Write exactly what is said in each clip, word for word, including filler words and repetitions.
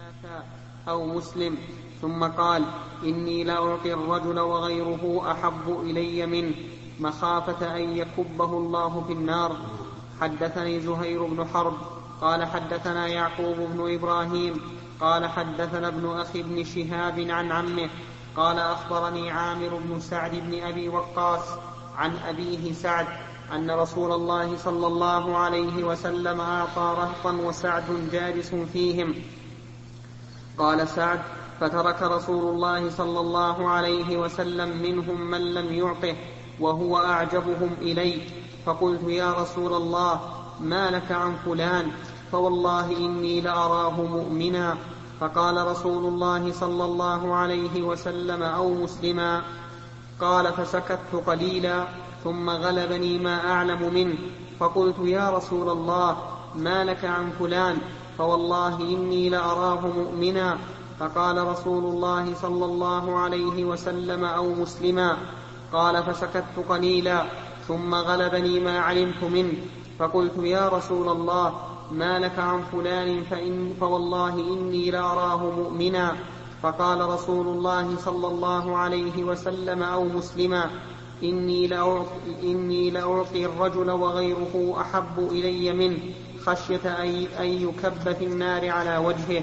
ثلاثا أو مسلم. ثم قال: إني لأعطي الرجل وغيره أحب إلي منه مخافة أن يكبه الله في النار. حدثني زهير بن حرب قال حدثنا يعقوب بن إبراهيم قال حدثنا ابن أخي بن شهاب عن عمه قال أخبرني عامر بن سعد بن أبي وقاص عن أبيه سعد أن رسول الله صلى الله عليه وسلم أعطى رهطا وسعد جالس فيهم. قال سعد: فترك رسول الله صلى الله عليه وسلم منهم من لم يعطه وهو أعجبهم إلي، فقلت: يا رسول الله، ما لك عن فلان؟ فوالله إني لأراه مؤمنا. فقال رسول الله صلى الله عليه وسلم: أو مسلما. قال: فسكت قليلا ثم غلبني ما أعلم منه، فقلت: يا رسول الله، ما لك عن فلان؟ فوالله إني لأراه مؤمنا. فقال رسول الله صلى الله عليه وسلم: أو مسلما. قال: فسكت قليلا ثم غلبني ما علمت منه، فقلت: يا رسول الله، ما لك عن فلان؟ فإن فوالله إني لأراه مؤمنا. فقال رسول الله صلى الله عليه وسلم: أو مسلما. إني لأعطي, إني لأعطي الرجل وغيره أحب إلي منه خشية أن يكب في النار على وجهه.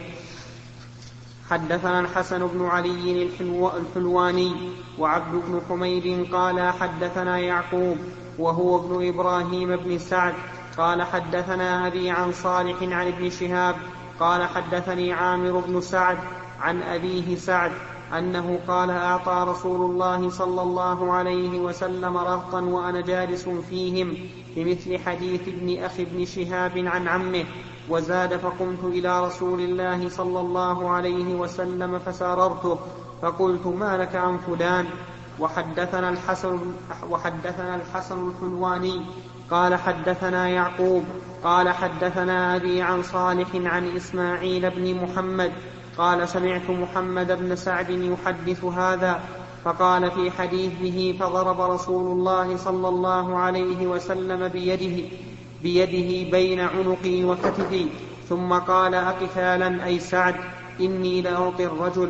حدثنا الحسن بن علي الحلواني وعبد بن حميد قال حدثنا يعقوب وهو ابن إبراهيم بن سعد قال حدثنا أبي عن صالح عن ابن شهاب قال حدثني عامر بن سعد عن أبيه سعد أنه قال: أعطى رسول الله صلى الله عليه وسلم رهطا وأنا جالس فيهم بمثل حديث ابن أخي ابن شهاب عن عمه، وزاد: فقمت إلى رسول الله صلى الله عليه وسلم فساررته فقلت: ما لك عن فلان؟ وحدثنا الحسن, وحدثنا الحسن الحلواني قال حدثنا يعقوب قال حدثنا أبي عن صالح عن إسماعيل بن محمد قال: سمعت محمد بن سعد يحدث هذا، فقال في حديثه: فضرب رسول الله صلى الله عليه وسلم بيده, بيده بين عنقي وكتفي، ثم قال: أقتالا أي سعد؟ إني لأعطي الرجل.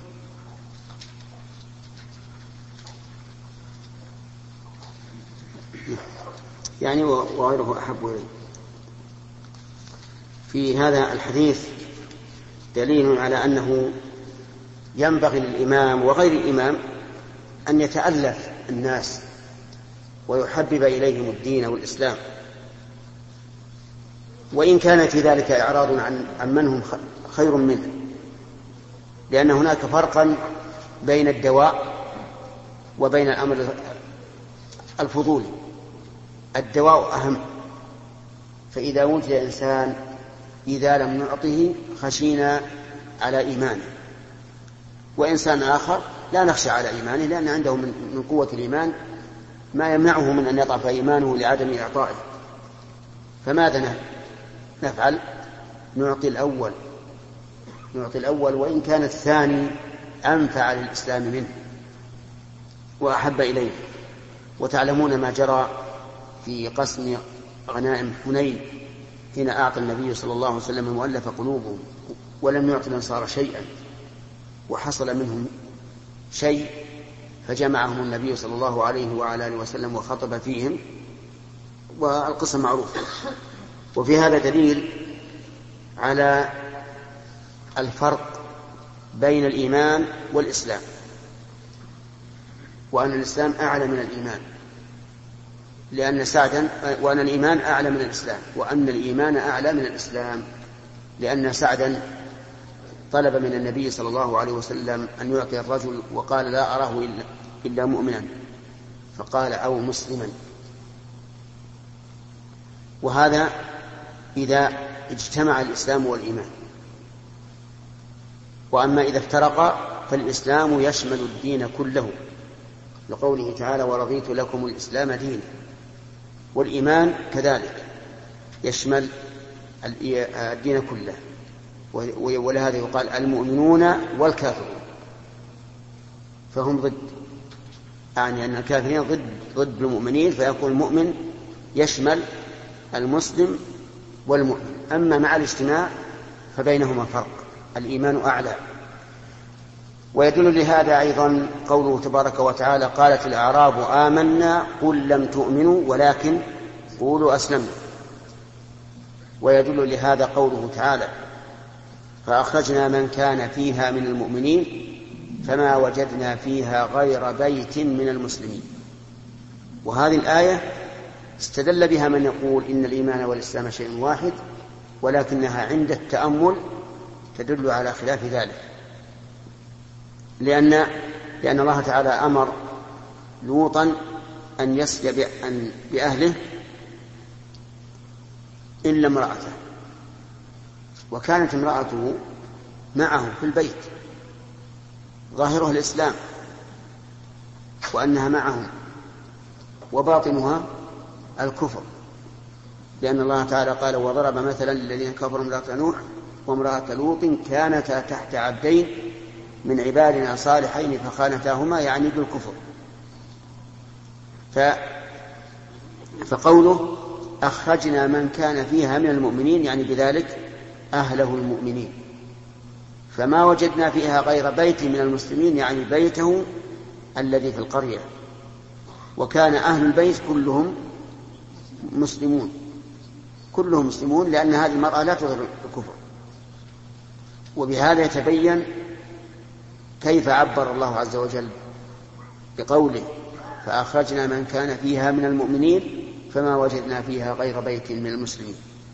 يعني وغيره أحب إليه. في هذا الحديث دليل على أنه ينبغي للإمام وغير الإمام أن يتألف الناس ويحبب إليهم الدين والإسلام، وإن كان في ذلك إعراض عن, عن من هم خير منه، لأن هناك فرقا بين الدواء وبين الأمر الفضولي. الدواء أهم، فإذا وجد إنسان إذا لم نعطه خشينا على إيمانه، وإنسان آخر لا نخشى على إيمانه لأن عنده من قوة الإيمان ما يمنعه من أن يضعف إيمانه لعدم إعطائه. فماذا نفعل؟ نعطي الأول نعطي الأول وإن كان الثاني أنفع للإسلام منه وأحب إليه. وتعلمون ما جرى في قسم غنائم حنين حين أعطى النبي صلى الله عليه وسلم مؤلف قلوبهم ولم يعطي الأنصار شيئا، وحصل منهم شيء فجمعهم النبي صلى الله عليه وعلى آله وسلم وخطب فيهم، والقصة معروفة. وفي هذا دليل على الفرق بين الإيمان والإسلام، وأن الإسلام أعلى من الإيمان، لأن سعدا وأن الإيمان أعلى من الإسلام، وأن الإيمان أعلى من الإسلام، لأن سعدا طلب من النبي صلى الله عليه وسلم أن يعطي الرجل وقال: لا أراه إلا مؤمنا، فقال: أو مسلما. وهذا إذا اجتمع الإسلام والإيمان. وأما إذا افترقا فالإسلام يشمل الدين كله، لقوله تعالى: ورضيت لكم الإسلام دينا. والإيمان كذلك يشمل الدين كله، ولهذا يقال المؤمنون والكافرون، فهم ضد، يعني أن الكافرين ضد ضد المؤمنين، فيكون المؤمن يشمل المسلم والمؤمن. أما مع الاجتماع فبينهما فرق. الإيمان أعلى. ويدل لهذا أيضا قوله تبارك وتعالى: قالت الأعراب آمنا قل لم تؤمنوا ولكن قولوا أسلمنا. ويدل لهذا قوله تعالى: فأخرجنا من كان فيها من المؤمنين فما وجدنا فيها غير بيت من المسلمين. وهذه الآية استدل بها من يقول إن الإيمان والإسلام شيء واحد، ولكنها عند التأمل تدل على خلاف ذلك، لأن لأن الله تعالى أمر لوطا أن يسجى بأهله إلا امرأته، وكانت امرأته معه في البيت ظاهره الإسلام وأنها معهم وباطنها الكفر، لأن الله تعالى قال: وضرب مثلا للذين كفروا امرأة نوح وامرأة لوط كانتا تحت عبدين من عبادنا صالحين فخانتاهما، يعني بالكفر. ف... فقوله أخرجنا من كان فيها من المؤمنين يعني بذلك أهله المؤمنين، فما وجدنا فيها غير بيت من المسلمين يعني بيته الذي في القرية، وكان أهل البيت كلهم مسلمون كلهم مسلمون لأن هذه المرأة لا تظهر الكفر. وبهذا يتبين كيف عبر الله عز وجل بقوله: فأخرجنا من كان فيها من المؤمنين فما وجدنا فيها غير بيت من المسلمين.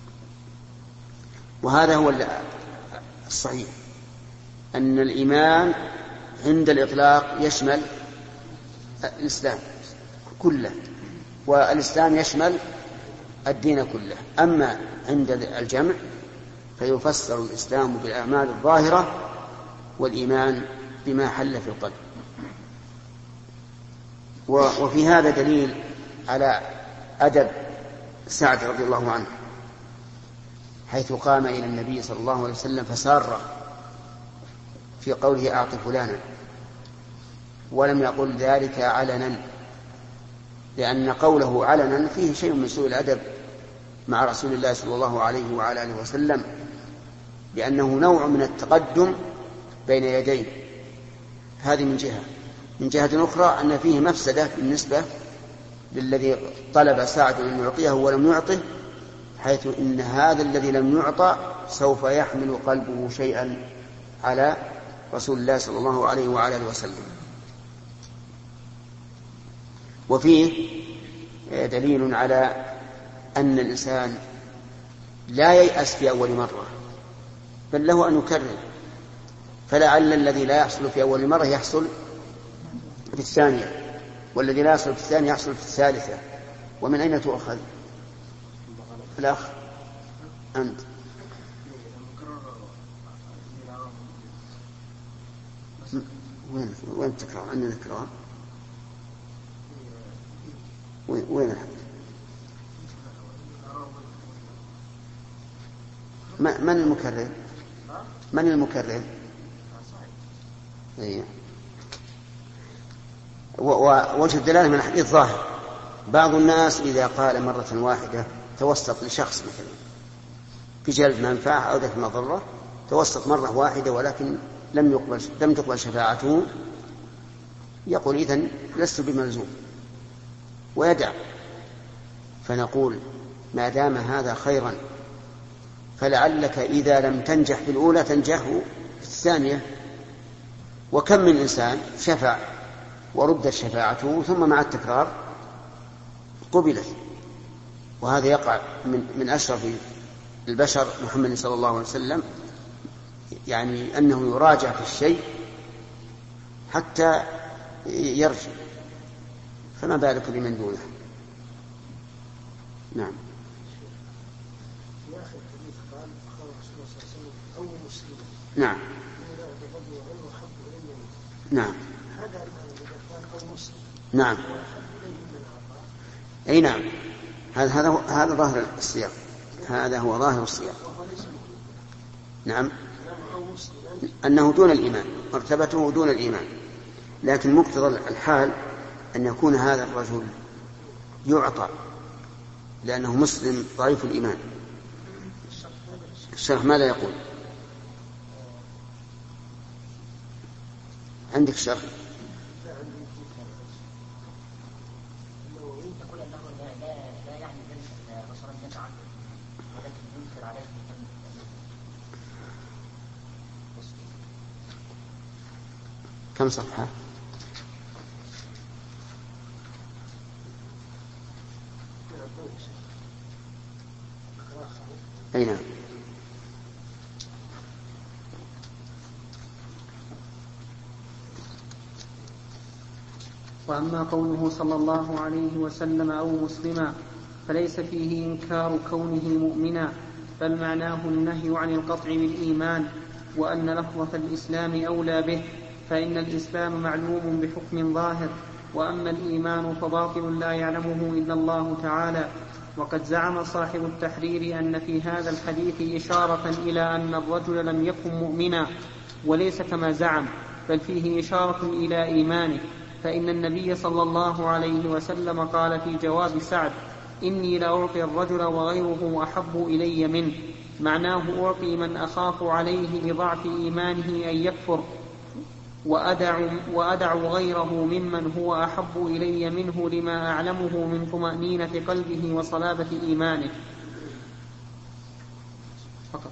وهذا هو الصحيح، أن الإيمان عند الإطلاق يشمل الإسلام كله، والإسلام يشمل الدين كله. أما عند الجمع فيفسر الإسلام بالأعمال الظاهرة والإيمان بما حل في القلب. وفي هذا دليل على أدب سعد رضي الله عنه، حيث قام إلى النبي صلى الله عليه وسلم فسار في قوله: أعط فلانا، ولم يقل ذلك علنا، لأن قوله علنا فيه شيء من سوء الأدب مع رسول الله صلى الله عليه وعلى آله وسلم، لأنه نوع من التقدم بين يديه. هذه من جهة. من جهة أخرى أن فيه مفسدة بالنسبة للذي طلب سعد أن يعطيه ولم يعطه، حيث إن هذا الذي لم يعطى سوف يحمل قلبه شيئا على رسول الله صلى الله عليه وعلى آله وسلم. وفيه دليل على أن الإنسان لا ييأس في أول مرة، بل له أن يكرر، فلعل الذي لا يحصل في أول مرة يحصل في الثانية، والذي لا يحصل في الثانية يحصل في الثالثة. ومن أين تؤخذ؟ الأخ أنت. وين وين التكرار؟ عندنا تكرار. وين الحد؟ من المكرر؟ من المكرر؟ إيه. ووجه الدلالة من الحديث ظاهر. بعض الناس إذا قال مرة واحدة توسط لشخص مثلا في جلب منفعة أو دفع مضرة، توسط مرة واحدة ولكن لم يقبل لم تقبل شفاعته، يقول: إذن لست بملزوم، ويدع. فنقول: ما دام هذا خيرا فلعلك إذا لم تنجح في الأولى تنجح في الثانية. وكم من إنسان شفع وردت شفاعته ثم مع التكرار قبلت. وهذا يقع من, من أشرف البشر محمد صلى الله عليه وسلم، يعني أنه يراجع في الشيء حتى يرجع، فما بالك بمن دونه. نعم. نعم نعم نعم أي نعم. هذا هذا هذا ظاهر السياق، هذا هو ظاهر السياق. نعم، أنه دون الإيمان، مرتبته دون الإيمان، لكن مقتضى الحال أن يكون هذا الرجل يعطى لأنه مسلم ضعيف الإيمان. الشرح ماذا يقول؟ عندك شرح؟ كم صفحة؟ أي نعم. وأما قوله صلى الله عليه وسلم أو مسلما فليس فيه إنكار كونه مؤمنا، بل معناه النهي عن القطع بالإيمان، وأن لفظة الإسلام أولى به، فإن الإسلام معلوم بحكم ظاهر، وأما الإيمان فباطل لا يعلمه إلا الله تعالى. وقد زعم صاحب التحرير أن في هذا الحديث إشارة إلى أن الرجل لم يكن مؤمنا، وليس كما زعم، بل فيه إشارة إلى إيمانه، فإن النبي صلى الله عليه وسلم قال في جواب سعد: إني لأعطي الرجل وغيره أحب إلي منه، معناه أعطي من أخاف عليه لضعف إيمانه أن يكفر، وأدع, وأدع غيره ممن هو أحب إلي منه لما أعلمه من طمأنينة قلبه وصلابة إيمانه. فقط.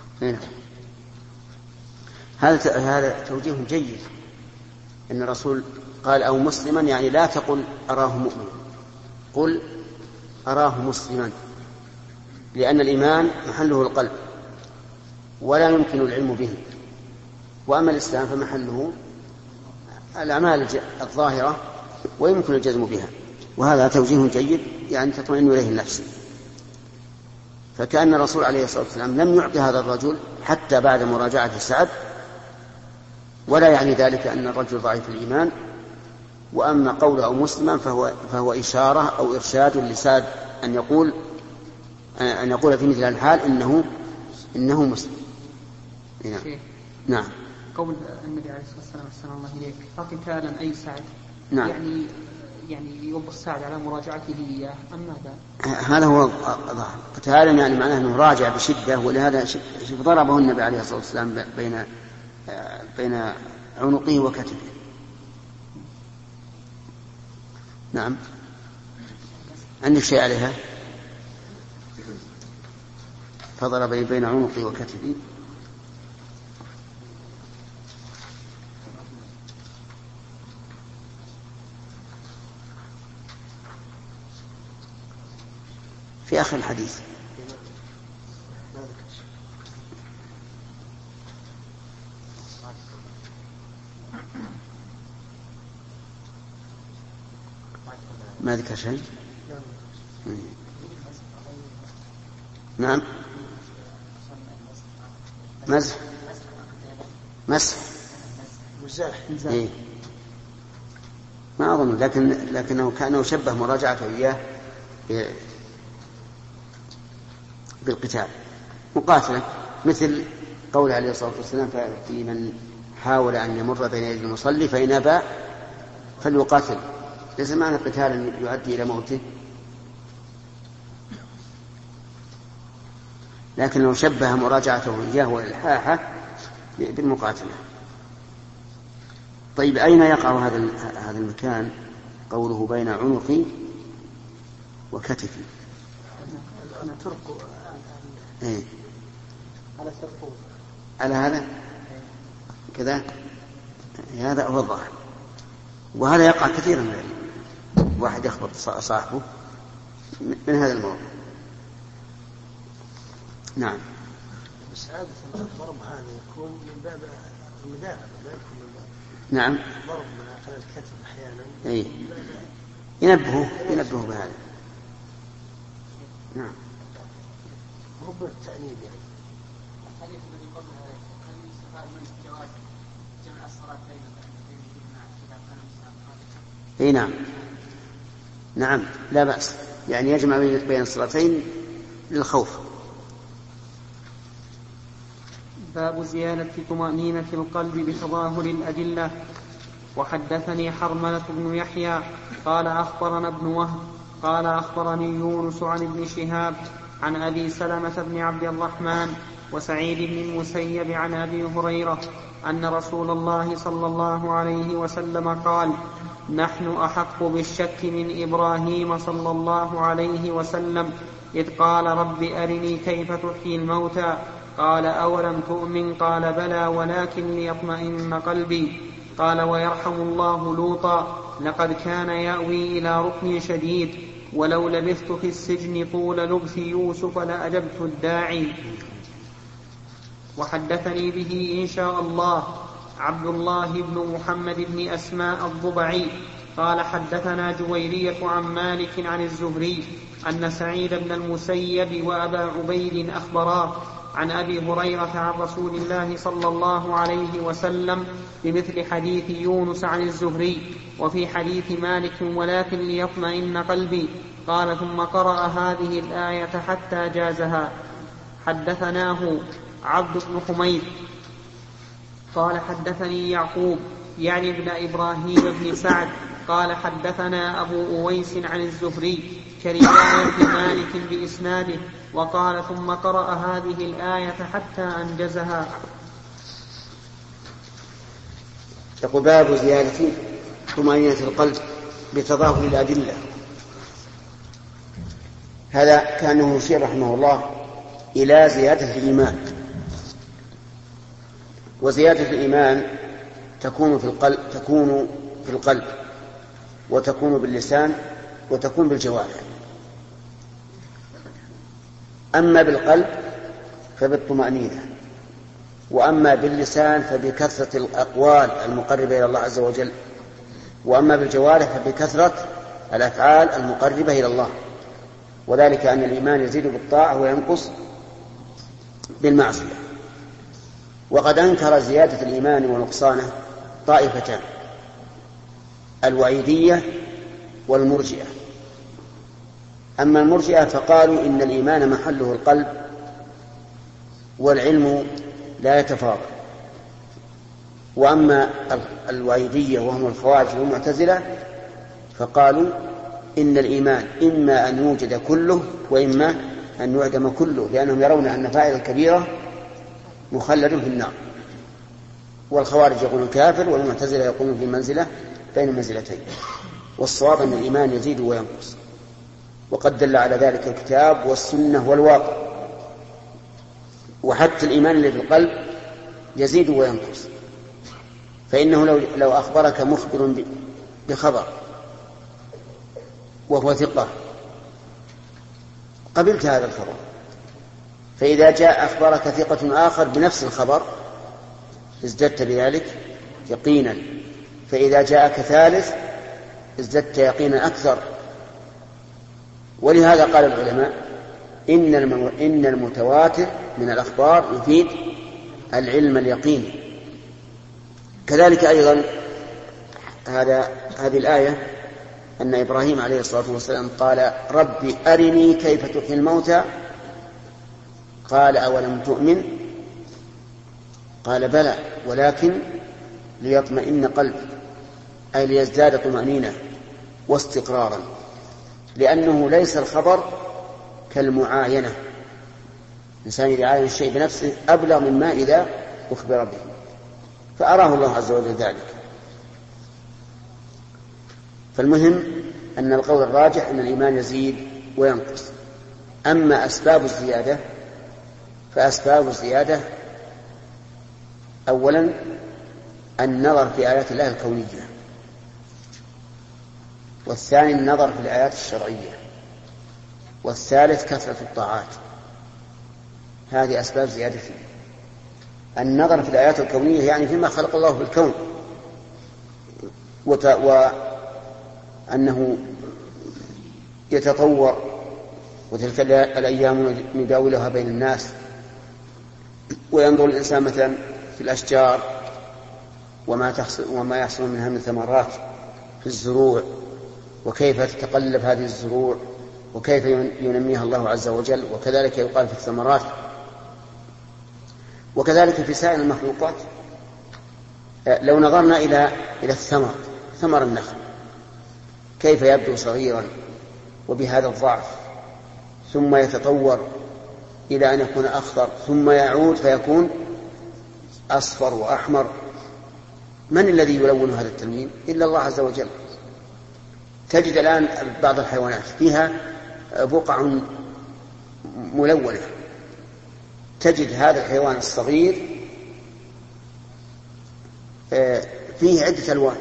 هذا هذا توجيه جيد، إن الرسول قال أو مسلما، يعني لا تقل أراه مؤمنا، قل أراه مسلما، لأن الإيمان محله القلب ولا يمكن العلم به، وأما الإسلام فمحله الأعمال الظاهرة ويمكن الجزم بها. وهذا توجيه جيد، يعني تطمئن إليه النفس. فكأن الرسول عليه الصلاة والسلام لم يعطي هذا الرجل حتى بعد مراجعة سعد، ولا يعني ذلك أن الرجل ضعيف الإيمان. وأما قوله مسلما فهو, فهو إشارة أو إرشاد لسعد أن يقول أن يقول في مثل الحال إنه إنه مسلم. نعم. نعم. قول النبي عليه الصلاة والسلام أحسن الله إليك: فقتالا أي سعد. نعم. يعني يعني يوبخ سعد على مراجعته إياه أم ماذا؟ هذا هو قتالا، يعني معناه أنه راجع بشدة، ولهذا ضربه النبي عليه الصلاة والسلام بين بين عنقه وكتفه. نعم. عندك شيء عليها؟ فضرب بين عنقه وكتفه. في آخر الحديث. ما ذكر شيء؟ نعم. مزح مسح إيه؟ ما أظن، لكن لكنه كأنه شبه مراجعته إياه بالقتال مقاتلة، مثل قول عليه الصلاة والسلام: في من حاول أن يمر بين يدي المصلي فإن أبى فليقاتل. ليس معنى قتال يؤدي إلى موته، لكن لو شبه مراجعته إياه والإلحاحة بالمقاتلة. طيب، أين يقع هذا هذا المكان قوله بين عنقي وكتفي؟ إيه؟ على هذا كذا، هذا هو الظاهر، وهذا يقع كثيرا من واحد يخبط صاحبه من هذا الموضوع. نعم. بس عادة الضرب هذا يكون من باب المدافع، لا يكون من باب نعم ضرب من على الكتف أحيانا. إيه؟ ينبهه ينبهه بهذا. نعم. رب التأنيب يعني. الحديث الذي قبله هل يستفاد من جواز جمع الصلاة بين الجماعة إذا كان مسافرا؟ إيه نعم نعم لا بأس، يعني يجمع بين الصلاتين للخوف. باب زيادة طمأنينة القلب بتظاهر الأدلة. وحدثني حرملة بن يحيى قال أخبرنا ابن وهب قال أخبرني يونس عن ابن شهاب عن أبي سلمة بن عبد الرحمن وسعيد بن المسيب عن أبي هريرة أن رسول الله صلى الله عليه وسلم قال: نحن أحق بالشك من إبراهيم صلى الله عليه وسلم إذ قال: رب أرني كيف تحيي الموتى. قال: أولم تؤمن؟ قال: بلى ولكن ليطمئن قلبي. قال: ويرحم الله لوطا: لقد كان يأوي إلى ركن شديد، ولو لبثت في السجن طول لبث يوسف لأجبت الداعي. وحدثني به إن شاء الله عبد الله بن محمد بن أسماء الضبعي قال: حدثنا جويرية عن مالك عن الزهري أن سعيد بن المسيب وأبا عبيد أخبراه عن أبي هريرة عن رسول الله صلى الله عليه وسلم بمثل حديث يونس عن الزهري، وفي حديث مالك: ولكن ليطمئن قلبي. قال: ثم قرأ هذه الآية حتى جازها. حدثناه عبد بن حميد قال: حدثني يعقوب يعني ابن إبراهيم بن سعد قال: حدثنا أبو أويس عن الزهري كرواية مالك بإسناده، وقال: ثم قرأ هذه الآية حتى أنجزها. يقول: باب زيادة طمأنينة القلب بتظاهر الأدلة. هذا كأنه يشير رحمه الله إلى زيادة الإيمان، وزيادة الإيمان تكون في القلب تكون في القلب وتكون باللسان وتكون بالجوارح. أما بالقلب فبالطمأنينة، وأما باللسان فبكثرة الأقوال المقربة إلى الله عز وجل، وأما بالجوارح فبكثرة الأفعال المقربة إلى الله، وذلك أن الإيمان يزيد بالطاعة وينقص بالمعصية. وقد أنكر زيادة الإيمان ونقصانه طائفتان: الوعيدية والمرجئة. أما المرجئة فقالوا إن الإيمان محله القلب والعلم لا يتفاضل. وأما الوعيدية وهم الخوارج والمعتزلة فقالوا إن الإيمان إما أن يوجد كله وإما أن يعدم كله، لأنهم يرون أن فاعل الكبيرة مخلد في النار. والخوارج يقولون كافر، والمعتزلة يقولون في منزلة بين منزلتين. والصواب أن الإيمان يزيد وينقص، وقد دل على ذلك الكتاب والسنة والواقع. وحتى الإيمان الذي في القلب يزيد وينقص، فإنه لو, لو أخبرك مخبر بخبر وهو ثقة قبلت هذا الخبر، فإذا جاء أخبرك ثقة آخر بنفس الخبر ازددت بذلك يقينا، فإذا جاءك ثالث ازددت يقينا أكثر. ولهذا قال العلماء إن المتواتر من الأخبار يفيد العلم اليقيني. كذلك أيضا هذا هذه الآية أن إبراهيم عليه الصلاة والسلام قال: رب أرني كيف تحيي الموتى. قال: أولم تؤمن؟ قال: بلى ولكن ليطمئن قلبي، أي ليزداد طمأنينة واستقرارا، لأنه ليس الخبر كالمعاينة. الإنسان إذا عاين الشيء بنفسه أبلغ مما إذا أخبر به، فأراه الله عز وجل ذلك. فالمهم أن القول الراجح أن الإيمان يزيد وينقص. أما أسباب الزيادة فأسباب الزيادة أولا النظر في آيات الله الكونية، والثاني النظر في الآيات الشرعية، والثالث كثرة الطاعات. هذه أسباب زيادة النظر في الآيات الكونية، يعني فيما خلق الله في الكون، وأنه يتطور، وتلك الأيام نداولها بين الناس. وينظر الإنسان مثلا في الأشجار وما تحصل وما يحصل منها من ثمرات في الزروع، وكيف تتقلب هذه الزروع وكيف ينميها الله عز وجل، وكذلك يقال في الثمرات، وكذلك في سائر المخلوقات. لو نظرنا إلى إلى الثمر، ثمر النخل كيف يبدو صغيرا وبهذا الضعف، ثم يتطور إلى أن يكون أخضر ثم يعود فيكون أصفر وأحمر. من الذي يلون هذا التلوين إلا الله عز وجل. تجد الآن بعض الحيوانات فيها بقع ملونة، تجد هذا الحيوان الصغير فيه عدة ألوان،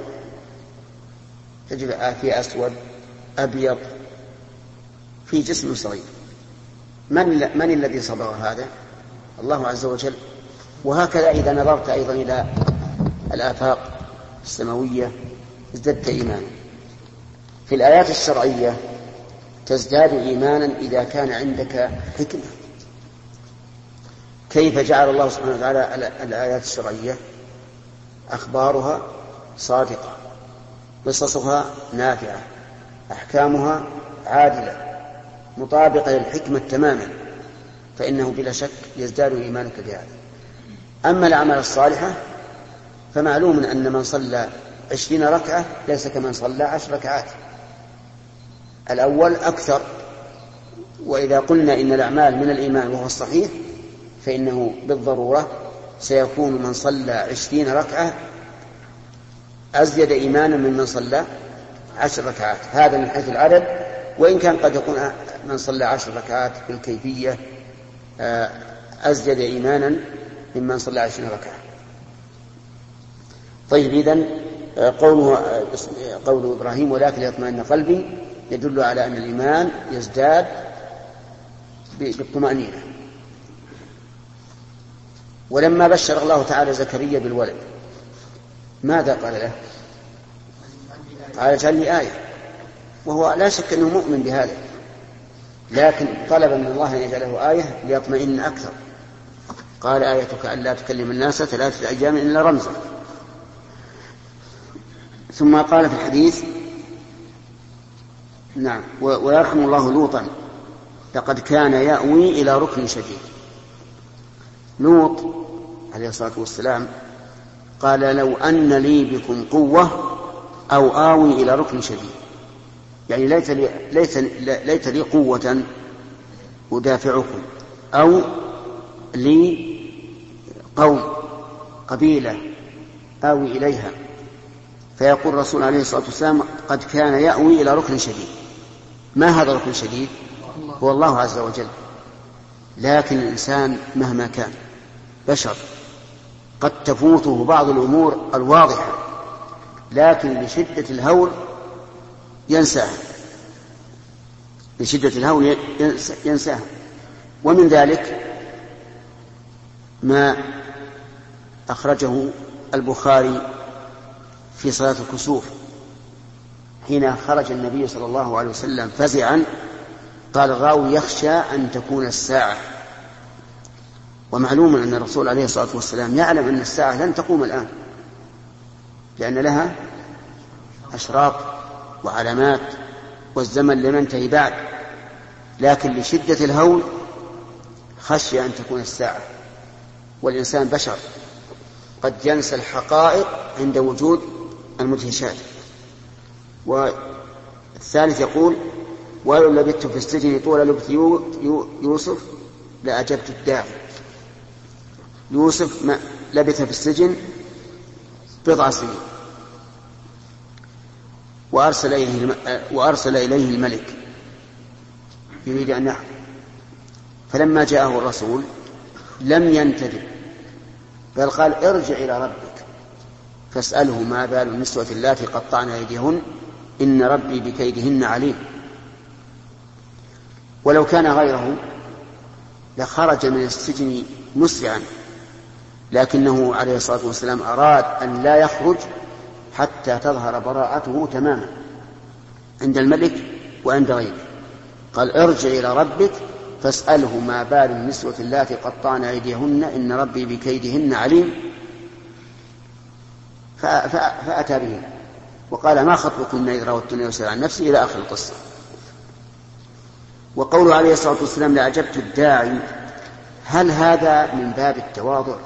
تجد فيه أسود أبيض في جسم صغير. من, من الذي صبغ هذا؟ الله عز وجل. وهكذا إذا نظرت أيضا إلى الآفاق السماوية ازددت إيمانا. في الآيات الشرعية تزداد إيمانا إذا كان عندك حكمة. كيف جعل الله سبحانه وتعالى الآيات الشرعية؟ أخبارها صادقة، قصصها نافعة، أحكامها عادلة مطابقة للحكمة تماما، فإنه بلا شك يزداد إيمانك بهذا. أما الأعمال الصالحة فمعلوم أن من صلى عشرين ركعة ليس كمن صلى عشر ركعات، الأول أكثر. وإذا قلنا إن الأعمال من الإيمان وهو الصحيح فإنه بالضرورة سيكون من صلى عشرين ركعة أزيد إيمانا من من صلى عشر ركعات، هذا من حيث العدد. وإن كان قد يكون من صلى عشر ركعات بالكيفية أزيد إيمانا ممن صلى عشرين ركعة. طيب، إذن قوله قول إبراهيم ولكن يطمئن قلبي يدل على أن الإيمان يزداد بالطمأنينة. ولما بشر الله تعالى زكريا بالولد ماذا قال له؟ قال اجعل لي آية، وهو لا شك أنه مؤمن بهذا، لكن طلب من الله أن يجعله آية ليطمئن أكثر. قال آيتك ألا تكلم الناس ثلاثة أيام إلا رمزا. ثم قال في الحديث نعم ويرحم الله لوطا لقد كان يأوي إلى ركن شديد. لوط عليه الصلاة والسلام قال لو أن لي بكم قوة أو آوي إلى ركن شديد، يعني ليت لي, ليت ليت لي قوة أدافعكم، أو لي قوم قبيلة آوي إليها. فيقول الرسول عليه الصلاة والسلام قد كان يأوي إلى ركن شديد. ما هذا الركن الشديد؟ هو الله عز وجل. لكن الإنسان مهما كان بشر قد تفوته بعض الأمور الواضحة، لكن لشدة الهول ينساها، لشدة الهول ينساها. ومن ذلك ما أخرجه البخاري في صلاة الكسوف حين خرج النبي صلى الله عليه وسلم فزعا، قال الراوي يخشى أن تكون الساعة. ومعلوم أن الرسول عليه الصلاة والسلام يعلم أن الساعة لن تقوم الآن، لأن لها أشراط وعلامات والزمن لم ينتهي بعد، لكن لشدة الهول خشي أن تكون الساعة. والإنسان بشر قد ينسى الحقائق عند وجود المدهشات. والثالث يقول ولو لبثت في السجن طول لبث يوسف لأجبت الداعي. يوسف ما لبث في السجن بضع سنين، وأرسل إليه, وأرسل إليه الملك يريد أن يحكم، فلما جاءه الرسول لم ينتدب بل قال ارجع إلى ربك فاسأله ما بال النسوة اللاتي قطعن أيديهن إن ربي بكيدهن عليم. ولو كان غيره لخرج من السجن مسرعا، لكنه عليه الصلاة والسلام أراد أن لا يخرج حتى تظهر براءته تماما عند الملك وعند غيره. قال ارجع إلى ربك فاسأله ما بال النسوة اللاتي قطعن أيديهن إن ربي بكيدهن عليم. فأتى به وقال ما خطبكن إذ راوتن يوسف عن نفسه إلى آخر القصة. وقوله عليه الصلاة والسلام لأجبت الداعي، هل هذا من باب التواضع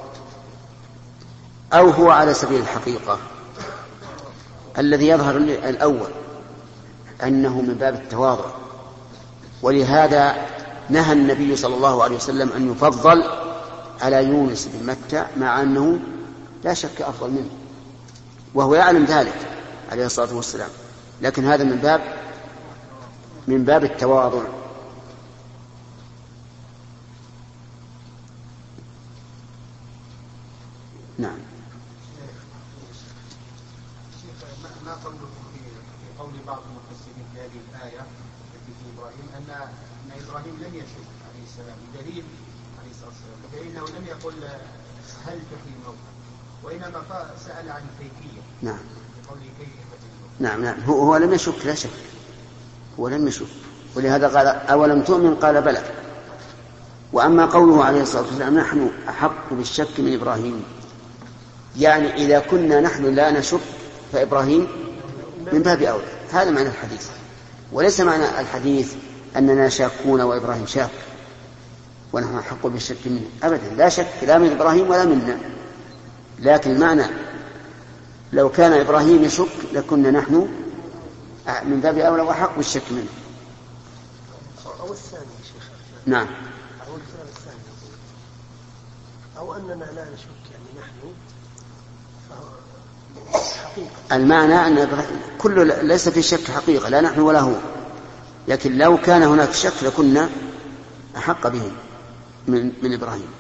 أو هو على سبيل الحقيقة؟ الذي يظهر الأول أنه من باب التواضع، ولهذا نهى النبي صلى الله عليه وسلم أن يفضل على يونس بن متى مع أنه لا شك أفضل منه، وهو يعلم ذلك عليه الصلاة والسلام، لكن هذا من باب من باب التواضع. نعم. ما قوله في قول بعض المفسرين في هذه الآية التي في إبراهيم أن أن إبراهيم لم يشك عليه السلام بدليل عليه الصلاة والسلام، فإنه لم يقل هل تحيي الموتى، وإنما سأل عن الكيفية. نعم. بقوله كيف تحيي الموتى. نعم نعم هو, هو لم يشك، لا شك هو لم يشك، ولهذا قال أولم تؤمن قال بلى. وأما قوله عليه الصلاة والسلام نحن أحق بالشك من إبراهيم، يعني إذا كنا نحن لا نشك فإبراهيم من باب أولى، هذا معنى الحديث، وليس معنى الحديث أننا شاكون وإبراهيم شاك ونحن أحق بالشك منه أبدا، لا شك لا من إبراهيم ولا منا، لكن المعنى لو كان إبراهيم يشك لكنا نحن من باب أولى وأحق بالشك منه. أو الثاني يا شيخ. نعم. أو الثاني أو أننا لا نشك يعني نحن حقيقة. المعنى أن كل ليس في شك حقيقة، لا نحن ولا هو، لكن لو كان هناك شك لكنا أحق به من, من إبراهيم.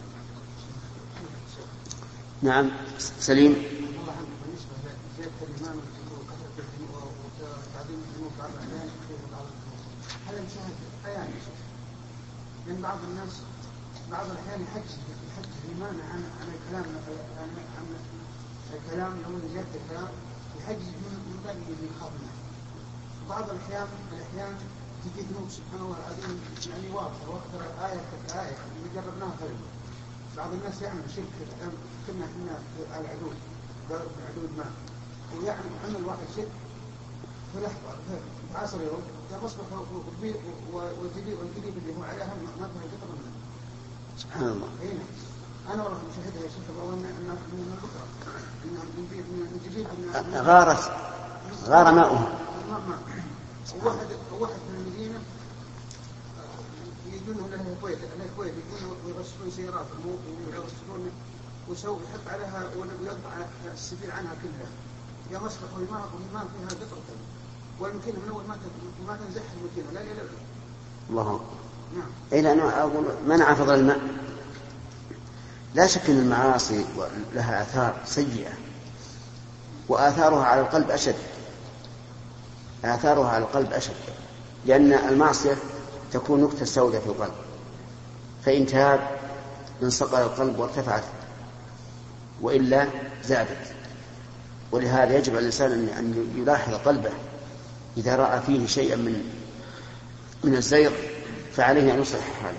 نعم سليم. لأن بعض الناس بعض الأحيان يحج يحج الإيمان عن عن الكلام عن عن الكلام أو زيادة الكلام يحج من من باب يخاف منه. بعض الأحيان الأحيان تجي ذنوب سبحان الله العظيم يعني واضحة وأكثر آية كآية اللي جربناها غيره. بعض الناس يعمل شرك الآن كنا احنا على العدود العدود ما ويعمل عمل واحد شرك في لحظة في عصر يوم مصبح والجديد والجديد اللي هو عليها ما فيها قطر منه. سبحان الله. هنا أنا والله مشاهدها يا شيخ أبو أن أن من البكرة إن من من الجديد من غارت غار ماؤه. ما ما واحد واحد من المدينة يجون له الكويت له الكويت يجون ويغسلون سيارات ويغسلون ويسوي يحط عليها ويقطع السبيل عنها كلها. يا مصبح والماء والماء فيها قطرة. والمكينة من أول ما ما تنزح المكينة لا لا لا. الله. نعم. إلى أنا أقول منع فضل الماء. لا شك أن المعاصي لها آثار سيئة، وآثارها على القلب أشد. آثارها على القلب أشد، لأن المعصية تكون نكتة سوداء في القلب، فإن تاب انصقل القلب وارتفعت، وإلا زادت. ولهذا يجب على الإنسان أن يلاحظ قلبه إذا رأى فيه شيئا من من الزيغ فعليه أن يصلح حاله.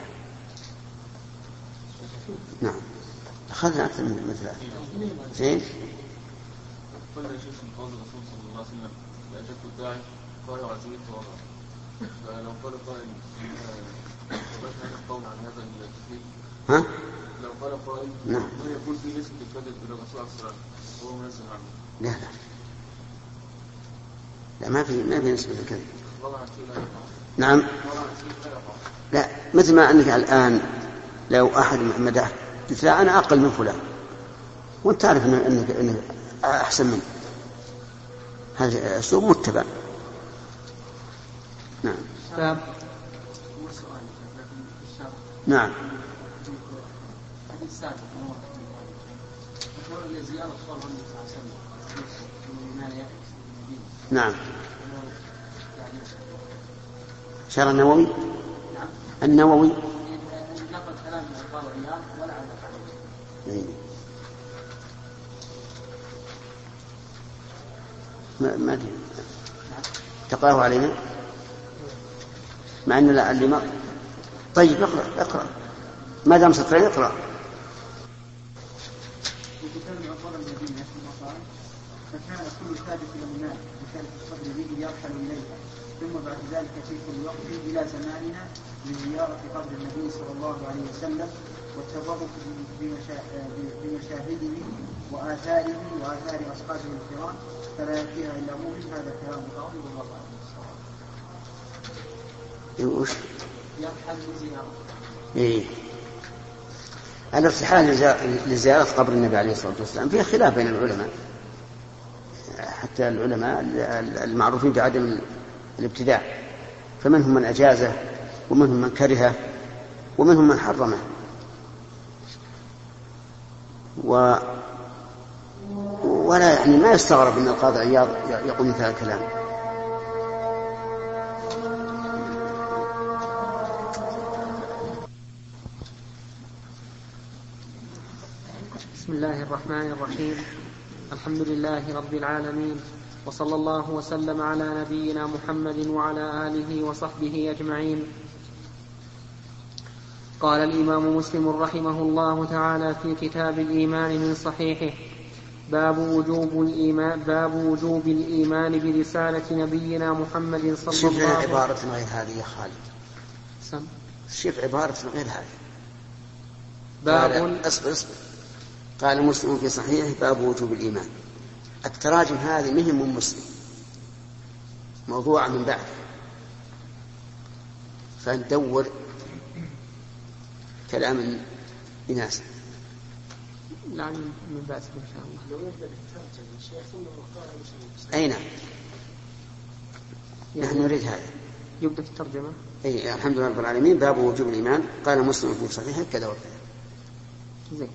نعم. أخذنا أكثر من مثل هذا. زين. قلنا يا شيخ من قول الرسول صلى الله عليه وسلم لا أجبت الداعي قال عزيز وضع، فلو قال قائل ثبت هذا القول عن هذا التكليف. ها؟ لو قال قائل نعم. يكون في نسبة الكذب إلى الرسول عليه الصلاة والسلام وهو منزه عنه. لا لا لا ما في ما في نسبة الكذب. نعم. لا مثل ما أنك الآن لو أحد مدح قلت لا أنا أقل من فلان وأنت تعرف أنك, إنك, إنك أحسن منه، هذا أسلوب متبع. نعم. نعم. نعم. شرع النووي. النووي ما ما أدري تقرأه علينا مع أن اللي ما طيب اقرأ اقرأ ما دام سطرين اقرأ. فكان كل ثابت له مال بشرط الصدر به يرحل إليها، ثم بعد ذلك في كل وقت إلى زماننا لزيارة قبر النبي صلى الله عليه وسلم والتبرك بمشاهده وآثاره وآثار أصحابه الكرام، فلا يأتيها إلا مؤمن. هذا كلام القاضي والله أعلم. وش يرحل لزيارة. إيه. الارتحال لزيارة قبر النبي عليه الصلاة والسلام فيه خلاف بين العلماء، حتى العلماء المعروفين بعدم الابتداع، فمنهم من أجازه ومنهم من كرهه ومنهم من حرمه. و ولا يعني ما يستغرب أن القاضي عياض يقول مثل الكلام. بسم الله الرحمن الرحيم. الحمد لله رب العالمين، وصلى الله وسلم على نبينا محمد وعلى آله وصحبه أجمعين. قال الإمام مسلم رحمه الله تعالى في كتاب الإيمان من صحيحه: باب وجوب الإيمان, باب وجوب الإيمان برسالة نبينا محمد صلى الله عليه وسلم. شوف عبارة غير هذه يا خالد، سم. شوف عبارة غير هذه. باب أصبر أصبر. قال مسلم في صحيحه: باب وجوب الإيمان. التراجم هذه مهم من مسلم، موضوع من بعد، فندور كلام الناس. لا من بأس إن شاء الله. لو يبدأ بالترجمة الشيخ ثم قال مسلم. أين؟ نحن نريد هذا. يبدأ في الترجمة. أي الحمد لله رب العالمين. باب وجوب الإيمان. قال مسلم في صحيحه كذا وكذا. زين.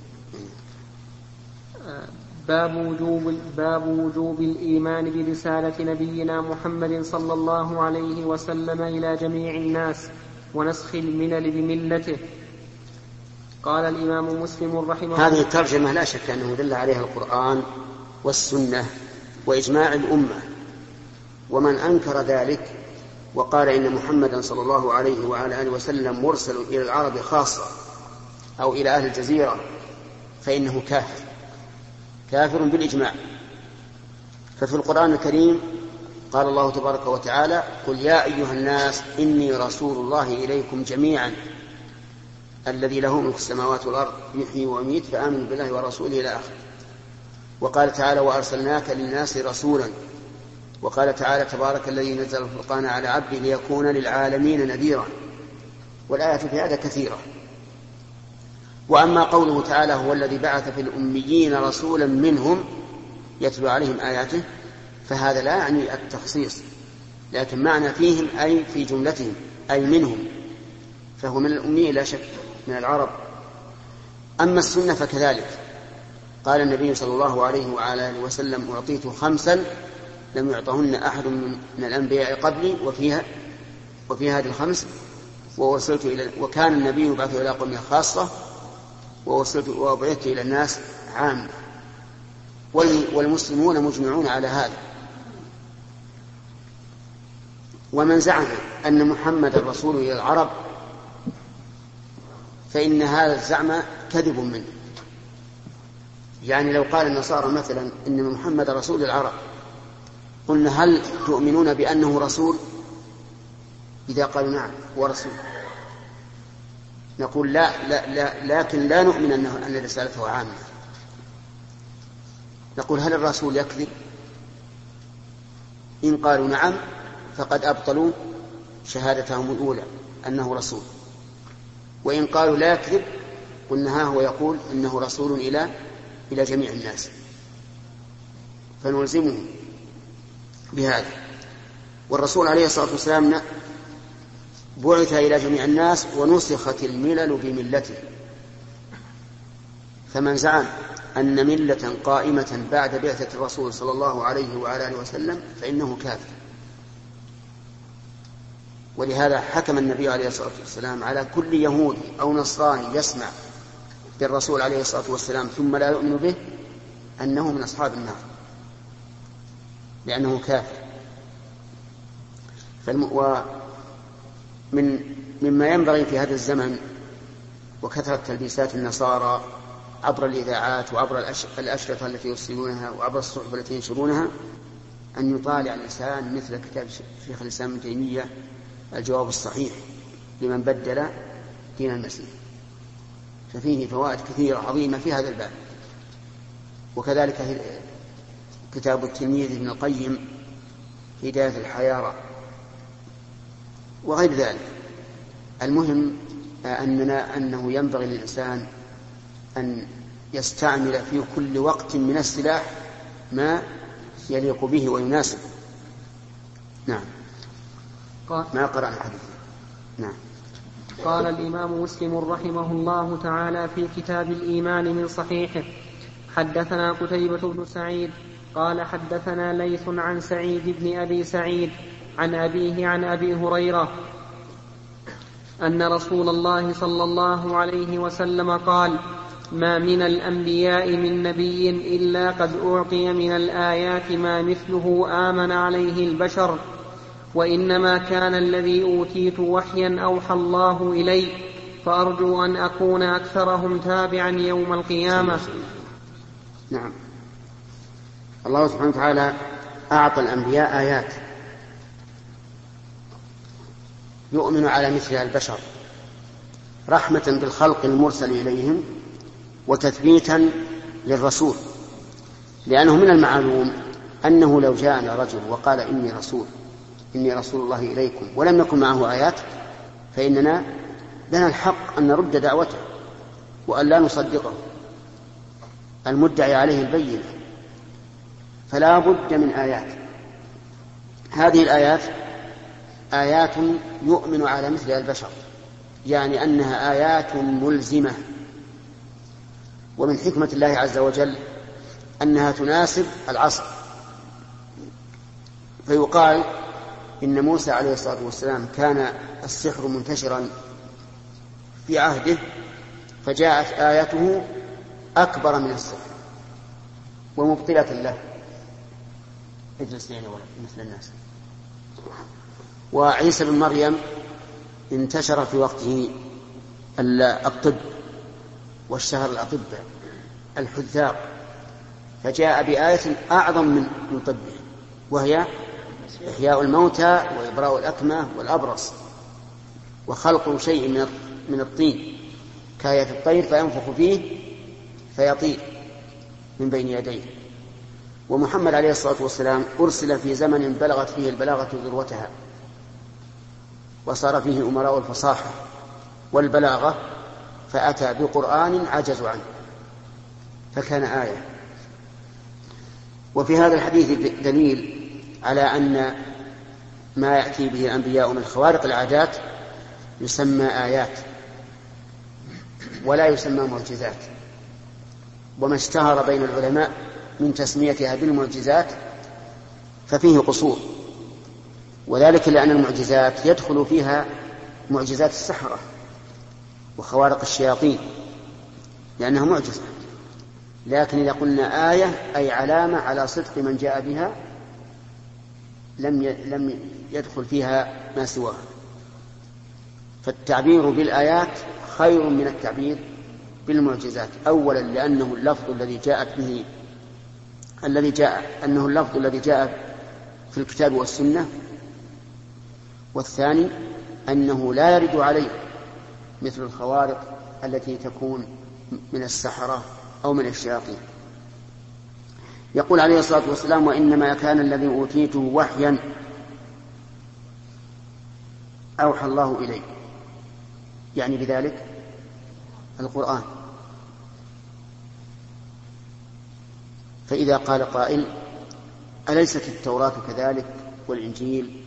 باب وجوب باب وجوب الإيمان برسالة نبينا محمد صلى الله عليه وسلم إلى جميع الناس ونسخ الملل بملته. قال الإمام مسلم رحمه الله: هذه الترجمة لا شك أنه دل عليها القرآن والسنة وإجماع الأمة، ومن أنكر ذلك وقال إن محمدا صلى الله عليه وعلى آله وسلم مرسل إلى العرب خاصة أو إلى أهل الجزيرة فإنه كافر كافر بالإجماع. ففي القرآن الكريم قال الله تبارك وتعالى: قل يا أيها الناس إني رسول الله إليكم جميعا الذي له ملك السماوات والأرض يحيي ويميت فآمنوا بالله ورسوله إلى آخره. وقال تعالى: وأرسلناك للناس رسولا. وقال تعالى: تبارك الذي نزل الفرقان على عبده ليكون للعالمين نذيرا. والآيات في هذا كثيرة. وأما قوله تعالى: هو الذي بعث في الأميين رسولا منهم يتلو عليهم آياته، فهذا لا يعني التخصيص، لكن معنى فيهم أي في جملتهم أي منهم، فهو من الأمي لا شك من العرب. أما السنة فكذلك. قال النبي صلى الله عليه وعلى آله وسلم: أعطيت خمسا لم يعطهن أحد من الأنبياء قبلي، وفيها وفي هذه الخمس ووصلت إلى وكان النبي يبعث إلى قوم خاصة ووصلت وبعثت إلى الناس عامة. والمسلمون مجمعون على هذا. ومن زعم أن محمد الرسول إلى العرب فإن هذا الزعم كذب منه. يعني لو قال النصارى مثلا إن محمد رسول العرب، قلنا: هل تؤمنون بأنه رسول؟ إذا قالوا نعم ورسول، نقول لا, لا, لا لكن لا نؤمن أنه أن رسالته عامة. نقول: هل الرسول يكذب؟ إن قالوا نعم فقد أبطلوا شهادتهم الأولى أنه رسول. وإن قالوا لا يكذب قلنا: ها هو يقول إنه رسول إلى إلى جميع الناس، فنلزمه بهذا. والرسول عليه الصلاة والسلام بعث إلى جميع الناس ونسخت الملل بملته. فمن زعم أن ملة قائمة بعد بعثة الرسول صلى الله عليه وعلى آله وسلم فإنه كافر. ولهذا حكم النبي عليه الصلاة والسلام على كل يهودي أو نصراني يسمع بالرسول عليه الصلاة والسلام ثم لا يؤمن به أنه من أصحاب النار، لأنه كافر. ومن مما ينبغي في هذا الزمن وكثرة تلبيسات النصارى عبر الإذاعات وعبر الأشرطة التي يرسلونها وعبر الصحف التي ينشرونها أن يطالع الإنسان مثل كتاب شيخ الإسلام ابن تيمية الجواب الصحيح لمن بدل دين المسيح، ففيه فوائد كثيرة عظيمة في هذا الباب. وكذلك كتاب التلميذ ابن القيم هداية الحيارى وغير ذلك. المهم أننا أنه ينبغي للإنسان أن يستعمل في كل وقت من السلاح ما يليق به ويناسب. نعم. ما قرأنا حديث. نعم. قال الإمام مسلم رحمه الله تعالى في كتاب الإيمان من صحيحه: حدثنا قتيبة بن سعيد قال حدثنا ليث عن سعيد بن أبي سعيد عن أبيه عن أبي هريرة أن رسول الله صلى الله عليه وسلم قال: ما من الأنبياء من نبي إلا قد أعطي من الآيات ما مثله آمن عليه البشر، وإنما كان الذي أوتيت وحيا أوحى الله إلي، فأرجو أن أكون أكثرهم تابعا يوم القيامة. نعم. الله سبحانه وتعالى أعطى الأنبياء آيات يؤمن على مثلها البشر، رحمة بالخلق المرسل إليهم وتثبيتا للرسول، لأنه من المعلوم أنه لو جاءنا رجل وقال إني رسول إني رسول الله إليكم ولم يكن معه آيات فإننا لنا الحق أن نرد دعوته وأن لا نصدقه، المدعي عليه البينة، فلا بد من آيات. هذه الآيات آيات يؤمن على مثلها البشر، يعني أنها آيات ملزمة، ومن حكمة الله عز وجل أنها تناسب العصر. فيقال إن موسى عليه الصلاة والسلام كان السحر منتشرا في عهده، فجاءت آيته أكبر من السحر ومبطلة له. اجلس يعني مثل الناس. وعيسى بن مريم انتشر في وقته الطب واشتهر الأطباء الحذاق، فجاء بآية أعظم من طبه، وهي إحياء الموتى وإبراء الأكمة والأبرص وخلق شيء من الطين كآية الطير فينفخ فيه فيطير من بين يديه. ومحمد عليه الصلاة والسلام أرسل في زمن بلغت فيه البلاغة ذروتها، وصار فيه أمراء الفصاحة والبلاغة، فأتى بقرآن عجزوا عنه فكان آية. وفي هذا الحديث دليل على أن ما يأتي به الأنبياء من خوارق العادات يسمى آيات ولا يسمى معجزات، وما اشتهر بين العلماء من تسميتها بالمعجزات ففيه قصور، وذلك لأن المعجزات يدخل فيها معجزات السحرة وخوارق الشياطين لأنها معجزة، لكن إذا قلنا آية أي علامة على صدق من جاء بها لم لم يدخل فيها ما سواها. فالتعبير بالآيات خير من التعبير بالمعجزات، أولا لأنه اللفظ الذي جاءت به الذي جاء أنه اللفظ الذي جاء في الكتاب والسنة، والثاني أنه لا يرد عليه مثل الخوارق التي تكون من السحرة أو من الشياطين. يقول عليه الصلاة والسلام: وإنما كان الذي أوتيته وحيا أوحى الله إليه، يعني بذلك القرآن. فإذا قال قائل: أليست التوراة كذلك والإنجيل؟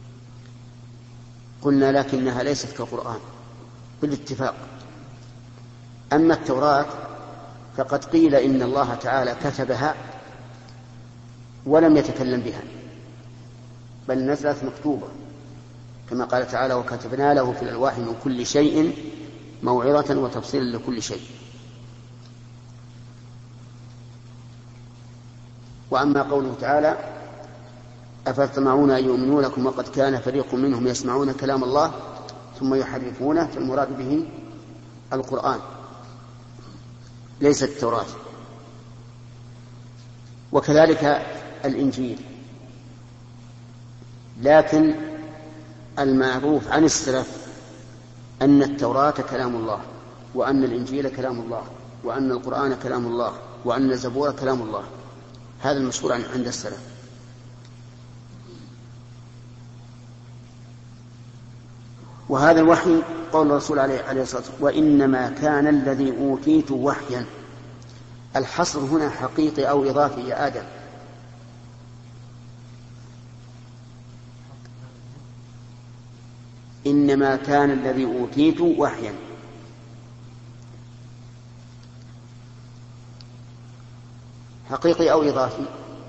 قلنا: لكنها ليست كالقرآن بالاتفاق. أما التوراة فقد قيل إن الله تعالى كتبها ولم يتكلم بها، بل نزلت مكتوبة كما قال تعالى: وكتبنا له في الألواح من كل شيء موعظة وتفصيلا لكل شيء. وأما قوله تعالى: أفتطمعون أن يؤمنوا لكم وقد كان فريق منهم يسمعون كلام الله ثم يحرفونه، فالمراد به القرآن ليس التوراة. وكذلك الإنجيل، لكن المعروف عن السلف أن التوراة كلام الله، وأن الإنجيل كلام الله، وأن القرآن كلام الله، وأن الزبور كلام الله. هذا المشهور عند السلف. وهذا الوحي قول الرسول عليه الصلاة والسلام وإنما كان الذي أوتيت وحيا. الحصر هنا حقيقي أو إضافي يا آدم؟ إنما كان الذي أوتيت وحيا. حقيقي أو إضافي؟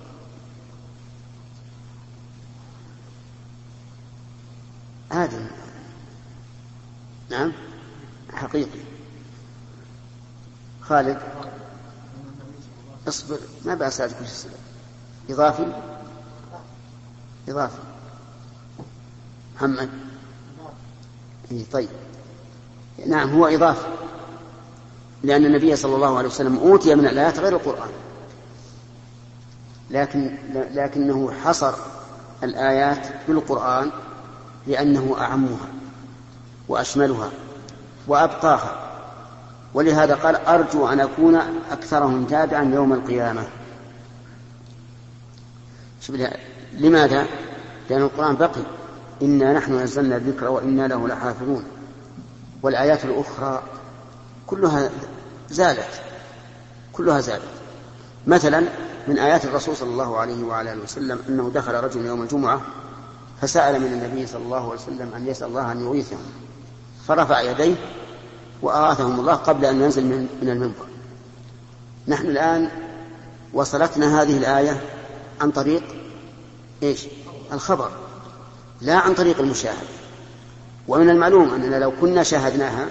آدم. نعم حقيقي. خالد اصبر ما بأسألك كل شيء. إضافي إضافي. محمد إيه طيب نعم هو إضافي، لأن النبي صلى الله عليه وسلم أوتي من الآيات غير القرآن، لكن لكنه حصر الآيات بالقرآن لأنه أعمها وأشملها وأبقاها، ولهذا قال أرجو أن أكون أكثرهم تابعا يوم القيامة. لماذا؟ لأن القرآن بقي، إنا نحن نزلنا الذكر وإنا له لحافظون، والآيات الأخرى كلها زالت كلها زالت. مثلا من آيات الرسول صلى الله عليه وعلى آله وسلم أنه دخل رجل يوم الجمعة فسأل من النبي صلى الله عليه وسلم أن يسأل الله أن يغيثهم، فرفع يديه وأغاثهم الله قبل أن ينزل من المنبر. نحن الآن وصلتنا هذه الآية عن طريق إيش؟ الخبر، لا عن طريق المشاهد. ومن المعلوم أننا لو كنا شاهدناها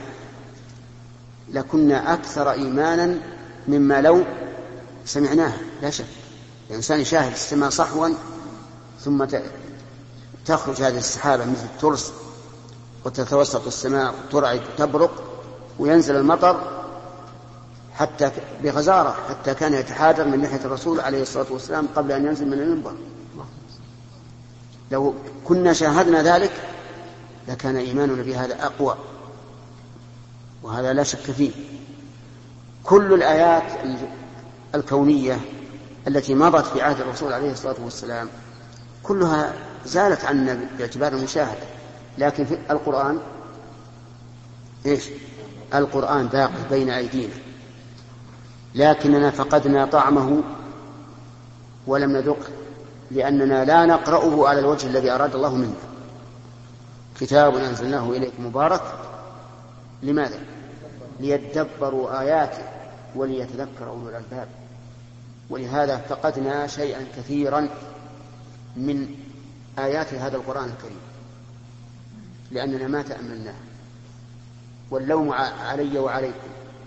لكنا أكثر إيمانا مما لو سمعناها، لا شك. الإنسان يشاهد السماء صحوا ثم تخرج هذه السحابة مثل الترس وتتوسط السماء وترعد وتبرق وينزل المطر حتى بغزارة، حتى كان يتحاذر من ناحية الرسول عليه الصلاة والسلام قبل أن ينزل من المنبر. لو كنا شاهدنا ذلك لكان إيماننا بهذا أقوى، وهذا لا شك فيه. كل الآيات الكونية التي مضت في عهد الرسول عليه الصلاة والسلام كلها زالت عنا باعتبار المشاهدة، لكن في القرآن إيش؟ القرآن باقي بين أيدينا، لكننا فقدنا طعمه ولم نذقه لأننا لا نقرأه على الوجه الذي أراد الله منا. كتاب أنزلناه إليك مبارك، لماذا؟ ليدبروا آياته وليتذكر أولو الألباب. ولهذا فقدنا شيئا كثيرا من آيات هذا القرآن الكريم لأننا ما تأملناه. واللوم علي وعليكم.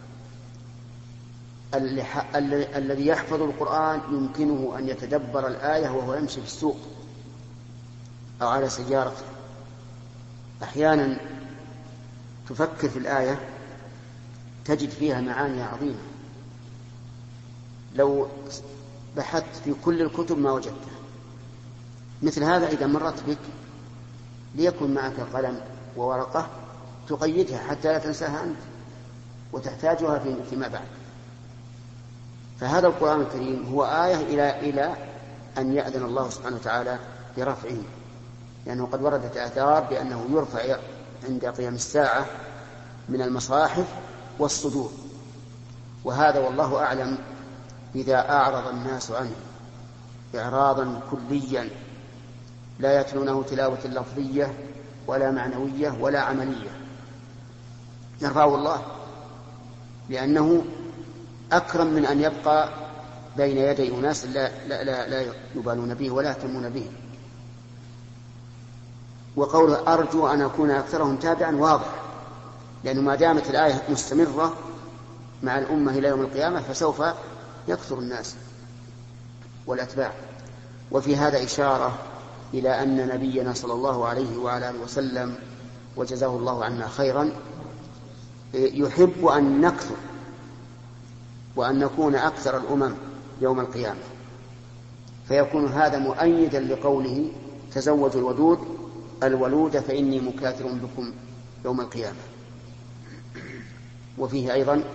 الذي يحفظ القرآن يمكنه أن يتدبر الآية وهو يمشي في السوق أو على سيارته. أحيانا تفكر في الآية تجد فيها معاني عظيمة، لو بحثت في كل الكتب ما وجدتها. مثل هذا إذا مرت بك ليكن معك قلم وورقة تقيدها حتى لا تنساها أنت وتحتاجها فيما بعد. فهذا القرآن الكريم هو آية إلى إلى أن يأذن الله سبحانه وتعالى برفعه، لأنه قد وردت آثار بأنه يرفع عند قيام الساعة من المصاحف والصدور، وهذا والله أعلم إذا أعرض الناس عنه إعراضا كليا لا يتلونه تلاوة لفظية ولا معنوية ولا عملية يرفعه الله، لأنه أكرم من أن يبقى بين يدي أناس لا, لا, لا, لا يبالون به ولا يهتمون به. وقوله أرجو أن أكون أكثرهم تابعا واضح، لأنه ما دامت الآية مستمرة مع الأمة إلى يوم القيامة فسوف يكثر الناس والأتباع. وفي هذا إشارة إلى أن نبينا صلى الله عليه وعلى آله وسلم وجزاه الله عنا خيرا يحب أن نكثر وأن نكون أكثر الأمم يوم القيامة، فيكون هذا مؤيدا لقوله تزوجوا الودود الولود فإني مكاثر بكم يوم القيامة. وفيه أيضا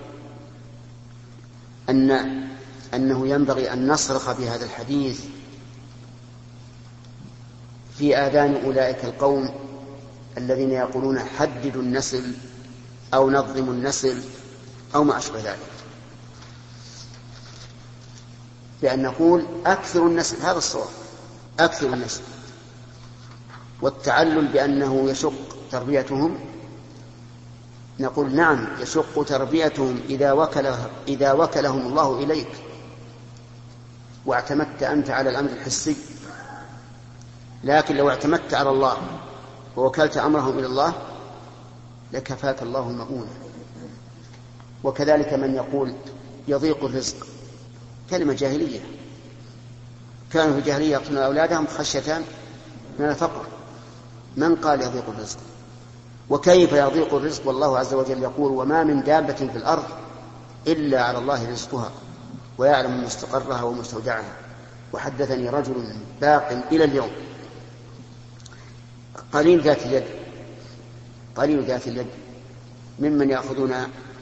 أن أنه ينبغي أن نصرخ بهذا الحديث في آذان أولئك القوم الذين يقولون حددوا النسل أو نظموا النسل أو ما أشبه ذلك، بأن نقول أكثر النسل، هذا الصواب، أكثر النسل. والتعلل بأنه يشق تربيتهم، نقول نعم يشق تربيتهم إذا وكله إذا وكلهم الله إليك واعتمدت أنت على الأمر الحسي، لكن لو اعتمدت على الله ووكلت أمرهم إلى الله لكفاك الله المؤونة. وكذلك من يقول يضيق الرزق، كلمة جاهلية، كانوا في الجاهلية يقتلون أولادهم خشية من الفقر، من قال يضيق الرزق؟ وكيف يضيق الرزق والله عز وجل يقول وما من دابة في الأرض إلا على الله رزقها ويعلم مستقرها ومستودعها. وحدثني رجل باق إلى اليوم قليل ذات اليد قليل ذات اليد ممن يأخذون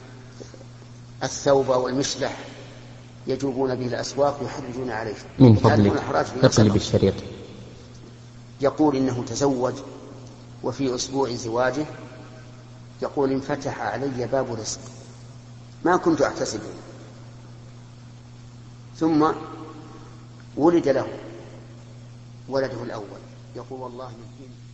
الثوب والمشلح يجوبون به الأسواق يحرجون عليه من فضلك اقلب الشريط. يقول إنه تزوج وفي أسبوع زواجه يقول انفتح علي باب رزق ما كنت أحتسبه، ثم ولد له ولده الأول، يقول والله يمكن